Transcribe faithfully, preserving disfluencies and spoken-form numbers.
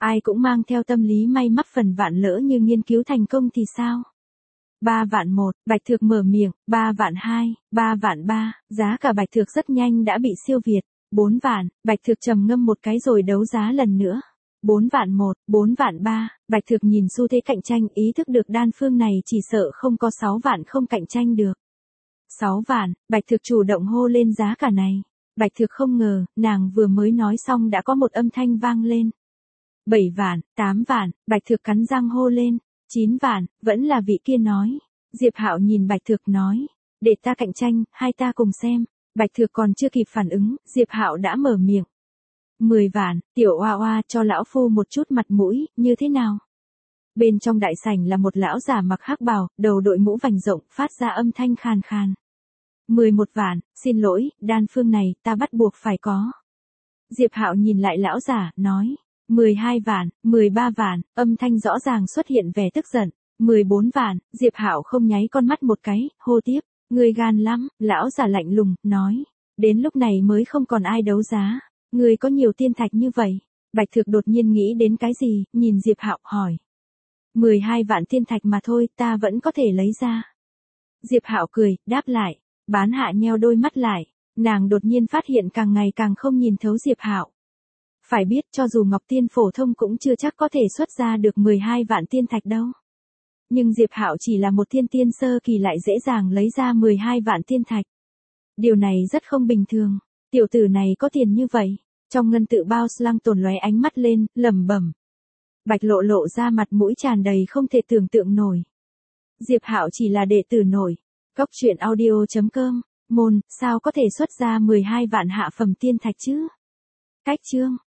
Ai cũng mang theo tâm lý may mắn phần vạn lỡ như nghiên cứu thành công thì sao? ba vạn một, Bạch Thược mở miệng, ba vạn hai, ba vạn ba, giá cả Bạch Thược rất nhanh đã bị siêu việt. bốn vạn, Bạch Thược trầm ngâm một cái rồi đấu giá lần nữa. bốn vạn một, bốn vạn ba, Bạch Thược nhìn xu thế cạnh tranh ý thức được đan phương này chỉ sợ không có sáu vạn không cạnh tranh được. sáu vạn, Bạch Thược chủ động hô lên giá cả này. Bạch Thược không ngờ, nàng vừa mới nói xong đã có một âm thanh vang lên. bảy vạn, tám vạn, Bạch Thược cắn răng hô lên. chín vạn, vẫn là vị kia nói. Diệp Hạo nhìn Bạch Thược nói, để ta cạnh tranh, hai ta cùng xem. Bạch Thược còn chưa kịp phản ứng, Diệp Hạo đã mở miệng. mười vạn, tiểu oa oa cho lão phu một chút mặt mũi, như thế nào? Bên trong đại sảnh là một lão già mặc hắc bào, đầu đội mũ vành rộng, phát ra âm thanh khàn khàn. mười một vạn, xin lỗi, đan phương này ta bắt buộc phải có. Diệp Hạo nhìn lại lão già, nói. mười hai vạn, mười ba vạn, âm thanh rõ ràng xuất hiện vẻ tức giận. mười bốn vạn, Diệp Hạo không nháy con mắt một cái, hô tiếp. Người gan lắm, lão già lạnh lùng, nói. Đến lúc này mới không còn ai đấu giá. Người có nhiều tiên thạch như vậy. Bạch Thược đột nhiên nghĩ đến cái gì, nhìn Diệp Hạo hỏi. mười hai vạn tiên thạch mà thôi, ta vẫn có thể lấy ra. Diệp Hạo cười, đáp lại. Bán Hạ nheo đôi mắt lại. Nàng đột nhiên phát hiện càng ngày càng không nhìn thấu Diệp Hạo. Phải biết cho dù Ngọc Tiên phổ thông cũng chưa chắc có thể xuất ra được mười hai vạn tiên thạch đâu. Nhưng Diệp Hạo chỉ là một thiên tiên sơ kỳ lại dễ dàng lấy ra mười hai vạn tiên thạch. Điều này rất không bình thường. Tiểu tử này có tiền như vậy. Trong ngân tự bao Slang tồn lóe ánh mắt lên, lẩm bẩm. Bạch Lộ lộ ra mặt mũi tràn đầy không thể tưởng tượng nổi. Diệp Hạo chỉ là đệ tử nổi. Cốc truyện audio chấm com. Môn, sao có thể xuất ra mười hai vạn hạ phẩm tiên thạch chứ? Cách chương.